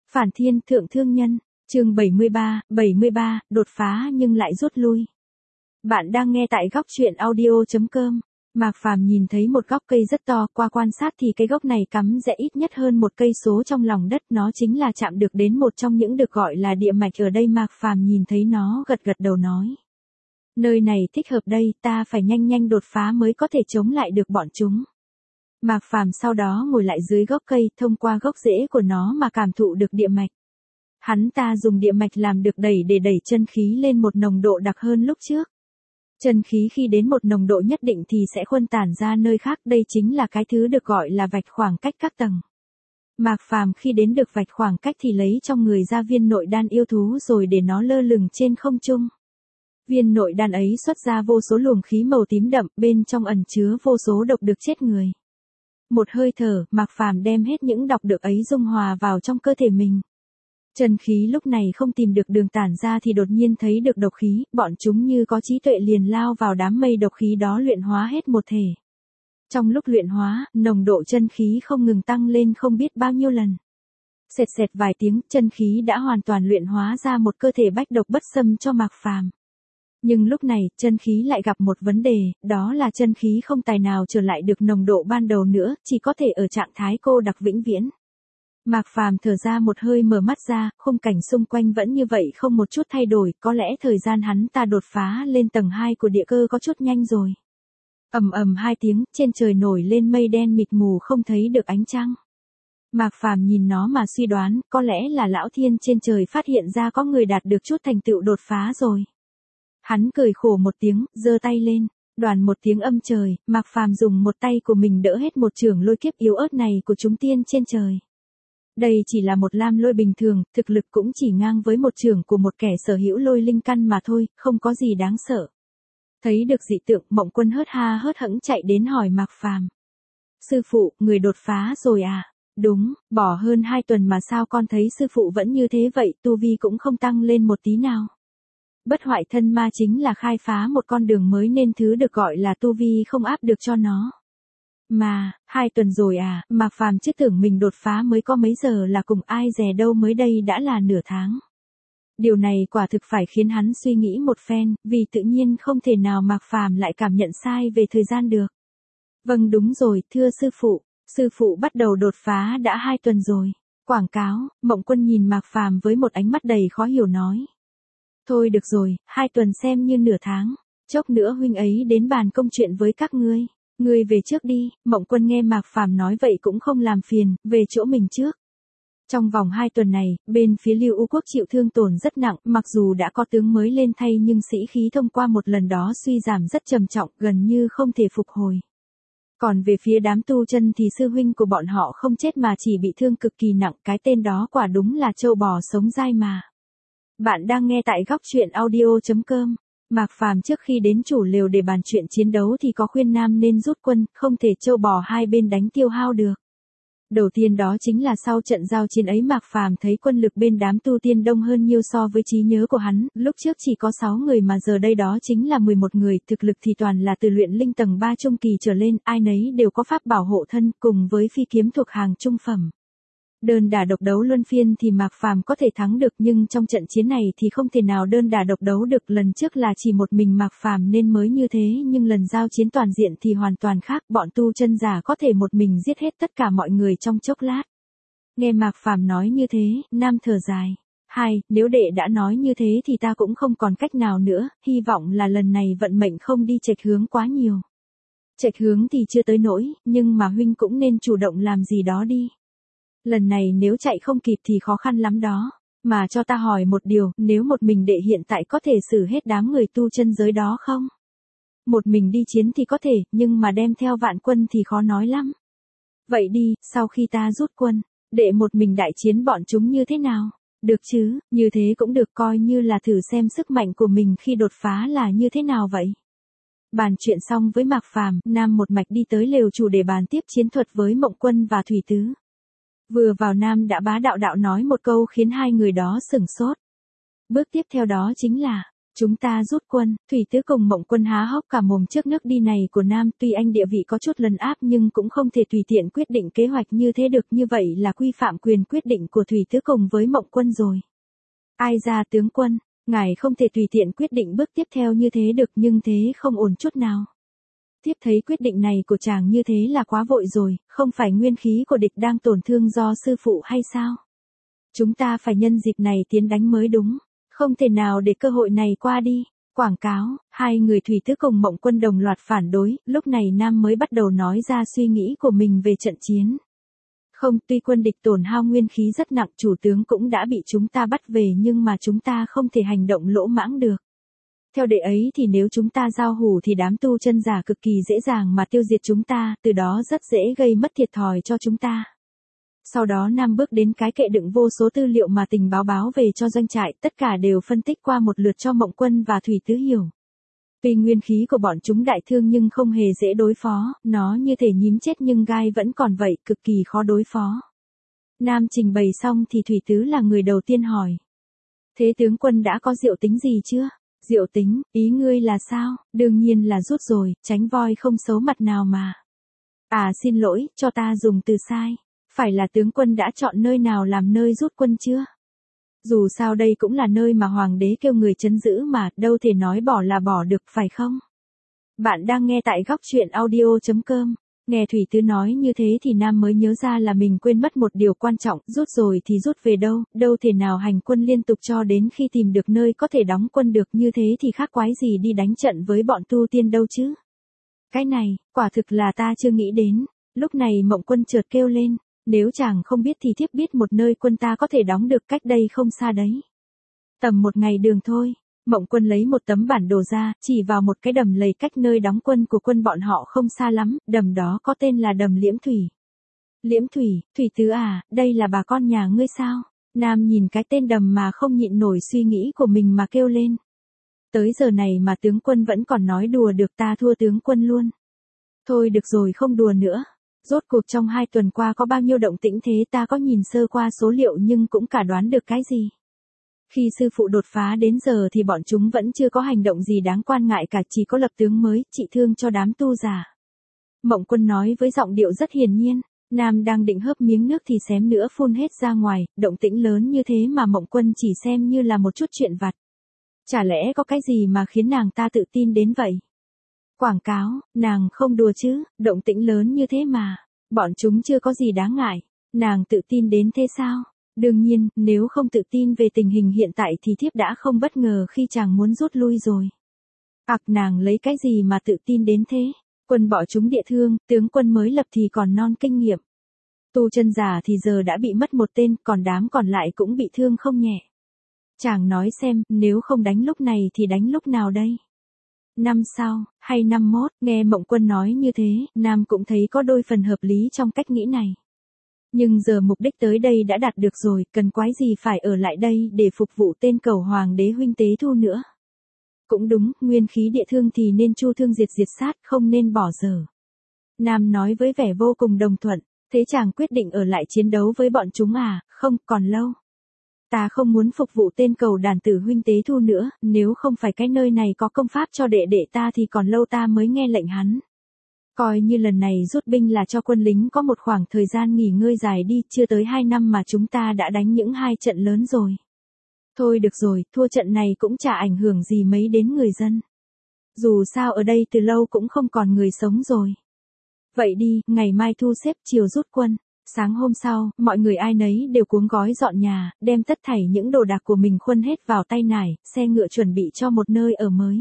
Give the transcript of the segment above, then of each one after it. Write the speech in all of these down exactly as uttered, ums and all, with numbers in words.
Phản thiên thượng thương nhân, chương bảy mươi ba, bảy mươi ba, đột phá nhưng lại rút lui. Bạn đang nghe tại góc truyện audio chấm com. Mạc Phàm nhìn thấy một gốc cây rất to, qua quan sát thì cái gốc này cắm rễ ít nhất hơn một cây số trong lòng đất, nó chính là chạm được đến một trong những được gọi là địa mạch ở đây. Mạc Phàm nhìn thấy nó gật gật đầu nói. Nơi này thích hợp đây, ta phải nhanh nhanh đột phá mới có thể chống lại được bọn chúng. Mạc Phàm sau đó ngồi lại dưới gốc cây, thông qua gốc rễ của nó mà cảm thụ được địa mạch. Hắn ta dùng địa mạch làm được đẩy để đẩy chân khí lên một nồng độ đặc hơn lúc trước. Chân khí khi đến một nồng độ nhất định thì sẽ khuân tản ra nơi khác, đây chính là cái thứ được gọi là vạch khoảng cách các tầng. Mạc Phàm khi đến được vạch khoảng cách thì lấy trong người ra viên nội đan yêu thú rồi để nó lơ lửng trên không trung. Viên nội đan ấy xuất ra vô số luồng khí màu tím đậm, bên trong ẩn chứa vô số độc được chết người. Một hơi thở, Mạc Phàm đem hết những độc được ấy dung hòa vào trong cơ thể mình. Chân khí lúc này không tìm được đường tản ra thì đột nhiên thấy được độc khí, bọn chúng như có trí tuệ liền lao vào đám mây độc khí đó luyện hóa hết một thể. Trong lúc luyện hóa, nồng độ chân khí không ngừng tăng lên không biết bao nhiêu lần. Sệt sệt vài tiếng, chân khí đã hoàn toàn luyện hóa ra một cơ thể bách độc bất xâm cho Mạc Phàm. Nhưng lúc này, chân khí lại gặp một vấn đề, đó là chân khí không tài nào trở lại được nồng độ ban đầu nữa, chỉ có thể ở trạng thái cô đặc vĩnh viễn. Mạc Phàm thở ra một hơi mở mắt ra, khung cảnh xung quanh vẫn như vậy không một chút thay đổi, có lẽ thời gian hắn ta đột phá lên tầng hai của địa cơ có chút nhanh rồi. Ầm ầm hai tiếng, trên trời nổi lên mây đen mịt mù không thấy được ánh trăng. Mạc Phàm nhìn nó mà suy đoán, có lẽ là lão thiên trên trời phát hiện ra có người đạt được chút thành tựu đột phá rồi. Hắn cười khổ một tiếng, giơ tay lên, đoàn một tiếng âm trời, Mạc Phàm dùng một tay của mình đỡ hết một chưởng lôi kiếp yếu ớt này của chúng tiên trên trời. Đây chỉ là một lam lôi bình thường, thực lực cũng chỉ ngang với một chưởng của một kẻ sở hữu lôi linh căn mà thôi, không có gì đáng sợ. Thấy được dị tượng, Mộng Quân hớt ha hớt hẫng chạy đến hỏi Mạc Phàm. Sư phụ, người đột phá rồi à? Đúng, bỏ hơn hai tuần mà sao con thấy sư phụ vẫn như thế vậy, tu vi cũng không tăng lên một tí nào. Bất hoại thân ma chính là khai phá một con đường mới nên thứ được gọi là tu vi không áp được cho nó. Mà, hai tuần rồi à, Mạc Phàm chứ tưởng mình đột phá mới có mấy giờ là cùng ai dè đâu mới đây đã là nửa tháng. Điều này quả thực phải khiến hắn suy nghĩ một phen, vì tự nhiên không thể nào Mạc Phàm lại cảm nhận sai về thời gian được. Vâng đúng rồi, thưa sư phụ, sư phụ bắt đầu đột phá đã hai tuần rồi. Quảng cáo, Mộng Quân nhìn Mạc Phàm với một ánh mắt đầy khó hiểu nói. Thôi được rồi, hai tuần xem như nửa tháng, chốc nữa huynh ấy đến bàn công chuyện với các ngươi. Ngươi về trước đi, Mộng Quân nghe Mạc Phàm nói vậy cũng không làm phiền, về chỗ mình trước. Trong vòng hai tuần này, bên phía Lưu U Quốc chịu thương tổn rất nặng, mặc dù đã có tướng mới lên thay nhưng sĩ khí thông qua một lần đó suy giảm rất trầm trọng, gần như không thể phục hồi. Còn về phía đám tu chân thì sư huynh của bọn họ không chết mà chỉ bị thương cực kỳ nặng, cái tên đó quả đúng là trâu bò sống dai mà. Bạn đang nghe tại góc truyện audio chấm com. Mạc Phàm trước khi đến chủ lều để bàn chuyện chiến đấu thì có khuyên Nam nên rút quân, không thể trâu bò hai bên đánh tiêu hao được. Đầu tiên đó chính là sau trận giao chiến ấy Mạc Phàm thấy quân lực bên đám tu tiên đông hơn nhiều so với trí nhớ của hắn, lúc trước chỉ có sáu người mà giờ đây đó chính là mười một người, thực lực thì toàn là từ luyện linh tầng ba trung kỳ trở lên, ai nấy đều có pháp bảo hộ thân cùng với phi kiếm thuộc hàng trung phẩm. Đơn đả độc đấu luân phiên thì Mạc Phàm có thể thắng được nhưng trong trận chiến này thì không thể nào đơn đả độc đấu được, lần trước là chỉ một mình Mạc Phàm nên mới như thế nhưng lần giao chiến toàn diện thì hoàn toàn khác, bọn tu chân giả có thể một mình giết hết tất cả mọi người trong chốc lát. Nghe Mạc Phàm nói như thế, Nam thở dài. Hai, nếu đệ đã nói như thế thì ta cũng không còn cách nào nữa, hy vọng là lần này vận mệnh không đi chệch hướng quá nhiều. Chệch hướng thì chưa tới nỗi, nhưng mà huynh cũng nên chủ động làm gì đó đi. Lần này nếu chạy không kịp thì khó khăn lắm đó. Mà cho ta hỏi một điều, nếu một mình đệ hiện tại có thể xử hết đám người tu chân giới đó không? Một mình đi chiến thì có thể, nhưng mà đem theo vạn quân thì khó nói lắm. Vậy đi, sau khi ta rút quân, đệ một mình đại chiến bọn chúng như thế nào? Được chứ, như thế cũng được, coi như là thử xem sức mạnh của mình khi đột phá là như thế nào vậy. Bàn chuyện xong với Mạc Phàm, Nam một mạch đi tới lều chủ để bàn tiếp chiến thuật với Mộng Quân và Thủy Tứ. Vừa vào Nam đã bá đạo đạo nói một câu khiến hai người đó sửng sốt. Bước tiếp theo đó chính là, Chúng ta rút quân, Thủy Tứ cùng Mộng Quân há hốc cả mồm trước nước đi này của Nam, tuy anh địa vị có chút lấn áp nhưng cũng không thể tùy tiện quyết định kế hoạch như thế được, như vậy là quy phạm quyền quyết định của Thủy Tứ cùng với Mộng Quân rồi. Ai ra tướng quân, ngài không thể tùy tiện quyết định bước tiếp theo như thế được, nhưng thế không ổn chút nào. Tiếp thấy quyết định này của chàng như thế là quá vội rồi, không phải nguyên khí của địch đang tổn thương do sư phụ hay sao? Chúng ta phải nhân dịp này tiến đánh mới đúng, không thể nào để cơ hội này qua đi. Quảng cáo, hai người Thủy Tứ cùng Mộng Quân đồng loạt phản đối, lúc này Nam mới bắt đầu nói ra suy nghĩ của mình về trận chiến. Không, tuy quân địch tổn hao nguyên khí rất nặng, chủ tướng cũng đã bị chúng ta bắt về, nhưng mà chúng ta không thể hành động lỗ mãng được. Theo đệ ấy thì nếu chúng ta giao hủ thì đám tu chân giả cực kỳ dễ dàng mà tiêu diệt chúng ta, từ đó rất dễ gây mất thiệt thòi cho chúng ta. Sau đó Nam bước đến cái kệ đựng vô số tư liệu mà tình báo báo về cho doanh trại, tất cả đều phân tích qua một lượt cho Mộng Quân và Thủy Tứ hiểu. Tuy nguyên khí của bọn chúng đại thương nhưng không hề dễ đối phó, nó như thể nhím chết nhưng gai vẫn còn vậy, cực kỳ khó đối phó. Nam trình bày xong thì Thủy Tứ là người đầu tiên hỏi. Thế tướng quân đã có diệu tính gì chưa? Diệu tính, ý ngươi là sao? Đương nhiên là rút rồi, tránh voi không xấu mặt nào mà. À xin lỗi, cho ta dùng từ sai. Phải là tướng quân đã chọn nơi nào làm nơi rút quân chưa? Dù sao đây cũng là nơi mà hoàng đế kêu người trấn giữ mà, đâu thể nói bỏ là bỏ được, phải không? Bạn đang nghe tại góc truyện audio chấm com. Nghe Thủy Tứ nói như thế thì Nam mới nhớ ra là mình quên mất một điều quan trọng, rút rồi thì rút về đâu, đâu thể nào hành quân liên tục cho đến khi tìm được nơi có thể đóng quân được, như thế thì khác quái gì đi đánh trận với bọn tu tiên đâu chứ. Cái này, quả thực là ta chưa nghĩ đến. Lúc này Mộng Quân chợt kêu lên, nếu chàng không biết thì thiếp biết một nơi quân ta có thể đóng được cách đây không xa đấy. Tầm một ngày đường thôi. Mộng Quân lấy một tấm bản đồ ra, chỉ vào một cái đầm lầy cách nơi đóng quân của quân bọn họ không xa lắm, đầm đó có tên là đầm Liễm Thủy. Liễm Thủy, Thủy Tứ à, đây là bà con nhà ngươi sao? Nam nhìn cái tên đầm mà không nhịn nổi suy nghĩ của mình mà kêu lên. Tới giờ này mà tướng quân vẫn còn nói đùa được, ta thua tướng quân luôn. Thôi được rồi, không đùa nữa. Rốt cuộc trong hai tuần qua có bao nhiêu động tĩnh thế, ta có nhìn sơ qua số liệu nhưng cũng cả đoán được cái gì. Khi sư phụ đột phá đến giờ thì bọn chúng vẫn chưa có hành động gì đáng quan ngại cả, chỉ có lập tướng mới, trị thương cho đám tu giả. Mộng Quân nói với giọng điệu rất hiển nhiên. Nam đang định hớp miếng nước thì xém nữa phun hết ra ngoài, động tĩnh lớn như thế mà Mộng Quân chỉ xem như là một chút chuyện vặt. Chả lẽ có cái gì mà khiến nàng ta tự tin đến vậy? Quảng cáo, nàng không đùa chứ, động tĩnh lớn như thế mà, bọn chúng chưa có gì đáng ngại, nàng tự tin đến thế sao? Đương nhiên, nếu không tự tin về tình hình hiện tại thì thiếp đã không bất ngờ khi chàng muốn rút lui rồi. Ặc, nàng lấy cái gì mà tự tin đến thế? Quân bỏ chúng địa thương, tướng quân mới lập thì còn non kinh nghiệm. Tu chân giả thì giờ đã bị mất một tên, còn đám còn lại cũng bị thương không nhẹ. Chàng nói xem, nếu không đánh lúc này thì đánh lúc nào đây? Năm sau, hay năm mốt, nghe Mộng Quân nói như thế, Nam cũng thấy có đôi phần hợp lý trong cách nghĩ này. Nhưng giờ mục đích tới đây đã đạt được rồi, cần quái gì phải ở lại đây để phục vụ tên cầu hoàng đế huynh tế thu nữa. Cũng đúng, nguyên khí địa thương thì nên chu thương diệt diệt sát, không nên bỏ dở. Nam nói với vẻ vô cùng đồng thuận, thế chàng quyết định ở lại chiến đấu với bọn chúng à? Không, còn lâu. Ta không muốn phục vụ tên cầu đàn tử huynh tế thu nữa, nếu không phải cái nơi này có công pháp cho đệ đệ ta thì còn lâu ta mới nghe lệnh hắn. Coi như lần này rút binh là cho quân lính có một khoảng thời gian nghỉ ngơi dài đi, chưa tới hai năm mà chúng ta đã đánh những hai trận lớn rồi. Thôi được rồi, thua trận này cũng chả ảnh hưởng gì mấy đến người dân. Dù sao ở đây từ lâu cũng không còn người sống rồi. Vậy đi, ngày mai thu xếp chiều rút quân. Sáng hôm sau, mọi người ai nấy đều cuống gói dọn nhà, đem tất thảy những đồ đạc của mình khuân hết vào tay nải, xe ngựa chuẩn bị cho một nơi ở mới.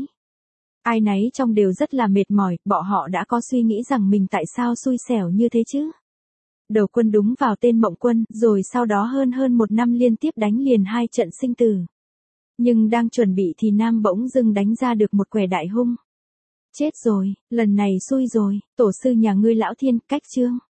Ai nấy trong đều rất là mệt mỏi, bọn họ đã có suy nghĩ rằng mình tại sao xui xẻo như thế chứ. Đầu quân đúng vào tên Mộng Quân, rồi sau đó hơn hơn một năm liên tiếp đánh liền hai trận sinh tử. Nhưng đang chuẩn bị thì Nam bỗng dưng đánh ra được một quẻ đại hung. Chết rồi, lần này xui rồi, tổ sư nhà ngươi Lão Thiên, cách chương.